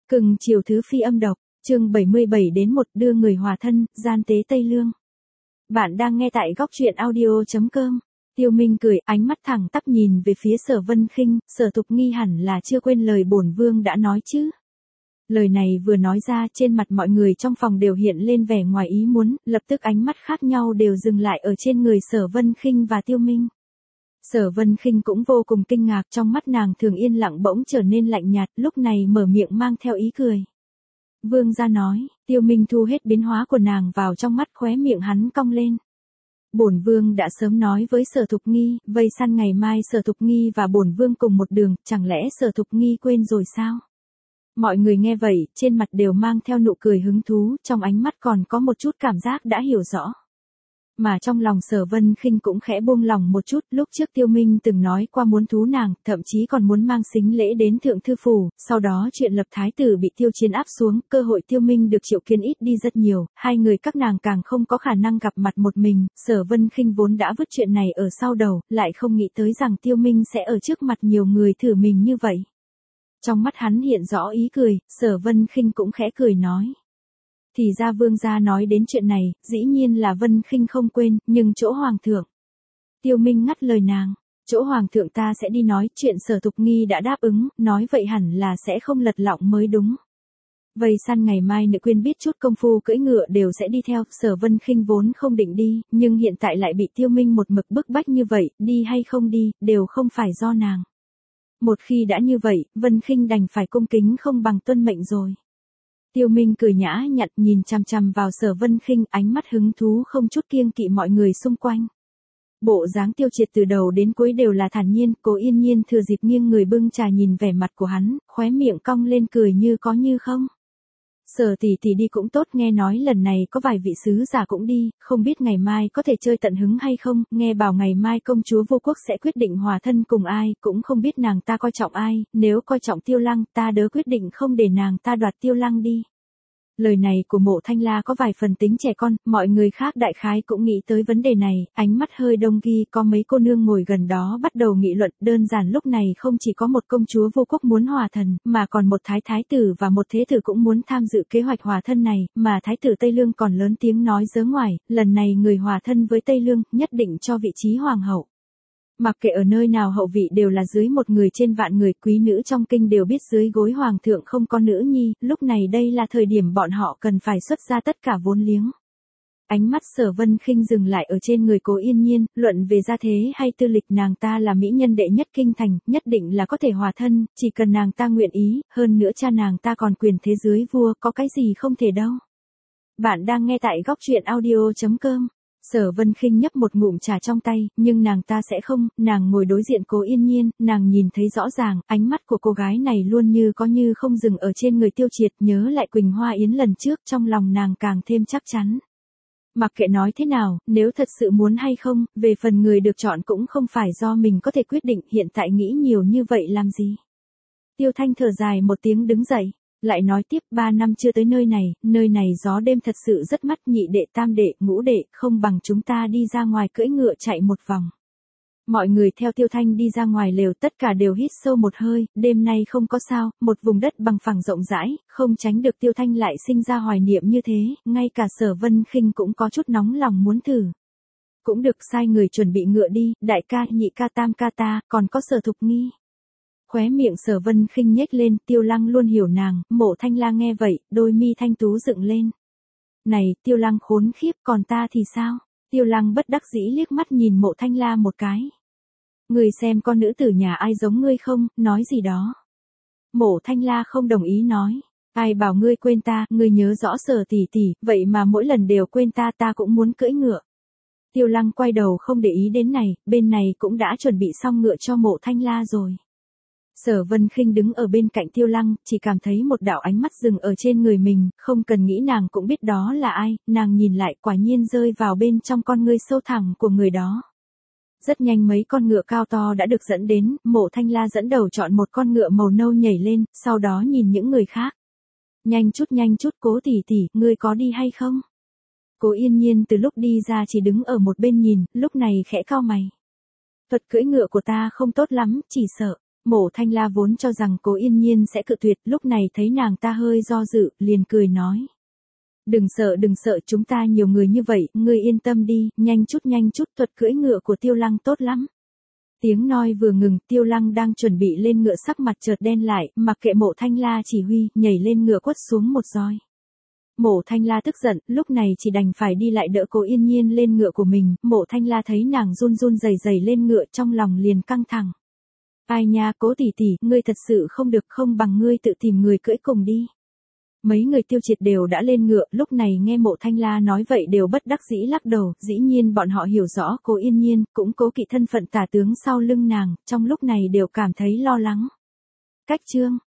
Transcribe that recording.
Cưng chiều thứ phi âm độc, chương 77-1 đưa người hòa thân, gian tế Tây Lương. Bạn đang nghe tại góc truyện audio.com. Tiêu Minh cười, ánh mắt thẳng tắp nhìn về phía Sở Vân Khinh, Sở Thục Nghi hẳn là chưa quên lời bổn vương đã nói chứ. Lời này vừa nói ra, trên mặt mọi người trong phòng đều hiện lên vẻ ngoài ý muốn, lập tức ánh mắt khác nhau đều dừng lại ở trên người Sở Vân Khinh và Tiêu Minh. Sở Vân Khinh cũng vô cùng kinh ngạc, trong mắt nàng thường yên lặng bỗng trở nên lạnh nhạt, lúc này mở miệng mang theo ý cười. Vương gia nói, Tiêu Minh thu hết biến hóa của nàng vào trong mắt, khóe miệng hắn cong lên. Bổn vương đã sớm nói với Sở Thục Nghi, vây săn ngày mai Sở Thục Nghi và bổn vương cùng một đường, chẳng lẽ Sở Thục Nghi quên rồi sao? Mọi người nghe vậy, trên mặt đều mang theo nụ cười hứng thú, trong ánh mắt còn có một chút cảm giác đã hiểu rõ. Mà trong lòng Sở Vân Khinh cũng khẽ buông lòng một chút, lúc trước Tiêu Minh từng nói qua muốn thú nàng, thậm chí còn muốn mang sính lễ đến Thượng Thư Phủ, sau đó chuyện lập thái tử bị Tiêu Chiến áp xuống, cơ hội Tiêu Minh được triệu kiến ít đi rất nhiều, hai người các nàng càng không có khả năng gặp mặt một mình, Sở Vân Khinh vốn đã vứt chuyện này ở sau đầu, lại không nghĩ tới rằng Tiêu Minh sẽ ở trước mặt nhiều người thử mình như vậy. Trong mắt hắn hiện rõ ý cười, Sở Vân Khinh cũng khẽ cười nói. Thì ra vương gia nói đến chuyện này, dĩ nhiên là Vân Khinh không quên, nhưng chỗ hoàng thượng. Tiêu Minh ngắt lời nàng, chỗ hoàng thượng ta sẽ đi nói, chuyện Sở Thục Nghi đã đáp ứng, nói vậy hẳn là sẽ không lật lọng mới đúng. Vây săn ngày mai nữ quyên biết chút công phu cưỡi ngựa đều sẽ đi theo, Sở Vân Khinh vốn không định đi, nhưng hiện tại lại bị Tiêu Minh một mực bức bách như vậy, đi hay không đi, đều không phải do nàng. Một khi đã như vậy, Vân Khinh đành phải cung kính không bằng tuân mệnh rồi. Tiêu Minh cười nhã nhặn nhìn chằm chằm vào Sở Vân Khinh, ánh mắt hứng thú không chút kiêng kỵ mọi người xung quanh. Bộ dáng Tiêu Triệt từ đầu đến cuối đều là thản nhiên, Cố Yên Nhiên thừa dịp nghiêng người bưng trà nhìn vẻ mặt của hắn, khóe miệng cong lên cười như có như không. Sở tỷ tỷ đi cũng tốt, nghe nói lần này có vài vị sứ giả cũng đi, không biết ngày mai có thể chơi tận hứng hay không, nghe bảo ngày mai công chúa vô quốc sẽ quyết định hòa thân cùng ai, cũng không biết nàng ta coi trọng ai, nếu coi trọng Tiêu Lăng, ta đỡ quyết định không để nàng ta đoạt Tiêu Lăng đi. Lời này của Mộ Thanh La có vài phần tính trẻ con, mọi người khác đại khái cũng nghĩ tới vấn đề này, ánh mắt hơi đông ghi, có mấy cô nương ngồi gần đó bắt đầu nghị luận, đơn giản lúc này không chỉ có một công chúa vô quốc muốn hòa thần, mà còn một thái tử và một thế tử cũng muốn tham dự kế hoạch hòa thân này, mà thái tử Tây Lương còn lớn tiếng nói dớ ngoài, lần này người hòa thân với Tây Lương, nhất định cho vị trí hoàng hậu. Mặc kệ ở nơi nào hậu vị đều là dưới một người trên vạn người, quý nữ trong kinh đều biết dưới gối hoàng thượng không có nữ nhi, lúc này đây là thời điểm bọn họ cần phải xuất ra tất cả vốn liếng. Ánh mắt Sở Vân Khinh dừng lại ở trên người Cố Yên Nhiên, luận về gia thế hay tư lịch nàng ta là mỹ nhân đệ nhất kinh thành, nhất định là có thể hòa thân, chỉ cần nàng ta nguyện ý, hơn nữa cha nàng ta còn quyền thế dưới vua, có cái gì không thể đâu. Bạn đang nghe tại góc truyện audio.com. Sở Vân Khinh nhấp một ngụm trà trong tay, nhưng nàng ta sẽ không, nàng ngồi đối diện Cố Yên Nhiên, nàng nhìn thấy rõ ràng, ánh mắt của cô gái này luôn như có như không dừng ở trên người Tiêu Triệt, nhớ lại Quỳnh Hoa Yến lần trước, trong lòng nàng càng thêm chắc chắn. Mặc kệ nói thế nào, nếu thật sự muốn hay không, về phần người được chọn cũng không phải do mình có thể quyết định, hiện tại nghĩ nhiều như vậy làm gì. Tiêu Thanh thở dài một tiếng đứng dậy. Lại nói tiếp, 3 năm chưa tới nơi này gió đêm thật sự rất mát, nhị đệ tam đệ, ngũ đệ, không bằng chúng ta đi ra ngoài cưỡi ngựa chạy một vòng. Mọi người theo Tiêu Thanh đi ra ngoài lều, tất cả đều hít sâu một hơi, đêm nay không có sao, một vùng đất bằng phẳng rộng rãi, không tránh được Tiêu Thanh lại sinh ra hoài niệm như thế, ngay cả Sở Vân Khinh cũng có chút nóng lòng muốn thử. Cũng được, sai người chuẩn bị ngựa đi, đại ca, nhị ca, tam ca ta, còn có Sở Thục Nghi. Khóe miệng Sở Vân Khinh nhếch lên, Tiêu Lăng luôn hiểu nàng, Mộ Thanh La nghe vậy, đôi mi thanh tú dựng lên. Này, Tiêu Lăng khốn khiếp, còn ta thì sao? Tiêu Lăng bất đắc dĩ liếc mắt nhìn Mộ Thanh La một cái. Người xem con nữ tử nhà ai giống ngươi không, nói gì đó. Mộ Thanh La không đồng ý nói. Ai bảo ngươi quên ta, ngươi nhớ rõ Sở tỷ tỷ, vậy mà mỗi lần đều quên ta, ta cũng muốn cưỡi ngựa. Tiêu Lăng quay đầu không để ý đến này, bên này cũng đã chuẩn bị xong ngựa cho Mộ Thanh La rồi. Sở Vân Khinh đứng ở bên cạnh Tiêu Lăng, chỉ cảm thấy một đạo ánh mắt dừng ở trên người mình, không cần nghĩ nàng cũng biết đó là ai, nàng nhìn lại quả nhiên rơi vào bên trong con ngươi sâu thẳm của người đó. Rất nhanh mấy con ngựa cao to đã được dẫn đến, Mộ Thanh La dẫn đầu chọn một con ngựa màu nâu nhảy lên, sau đó nhìn những người khác. Nhanh chút, Cố tỷ tỷ, ngươi có đi hay không? Cố Yên Nhiên từ lúc đi ra chỉ đứng ở một bên nhìn, lúc này khẽ cau mày. Thuật cưỡi ngựa của ta không tốt lắm, chỉ sợ. Mộ Thanh La vốn cho rằng Cố Yên Nhiên sẽ cự tuyệt, lúc này thấy nàng ta hơi do dự, liền cười nói. Đừng sợ, chúng ta nhiều người như vậy, ngươi yên tâm đi, nhanh chút, thuật cưỡi ngựa của Tiêu Lăng tốt lắm. Tiếng nói vừa ngừng, Tiêu Lăng đang chuẩn bị lên ngựa sắc mặt chợt đen lại, mặc kệ Mộ Thanh La chỉ huy, nhảy lên ngựa quất xuống một roi. Mộ Thanh La tức giận, lúc này chỉ đành phải đi lại đỡ Cố Yên Nhiên lên ngựa của mình, Mộ Thanh La thấy nàng run rẩy lên ngựa trong lòng liền căng thẳng. Ai nha, Cố tỷ tỷ, ngươi thật sự không được, không bằng ngươi tự tìm người cưỡi cùng đi. Mấy người Tiêu Triệt đều đã lên ngựa, lúc này nghe Mộ Thanh La nói vậy đều bất đắc dĩ lắc đầu, dĩ nhiên bọn họ hiểu rõ Cố Yên Nhiên, cũng cố kỵ thân phận tả tướng sau lưng nàng, trong lúc này đều cảm thấy lo lắng. Cách chương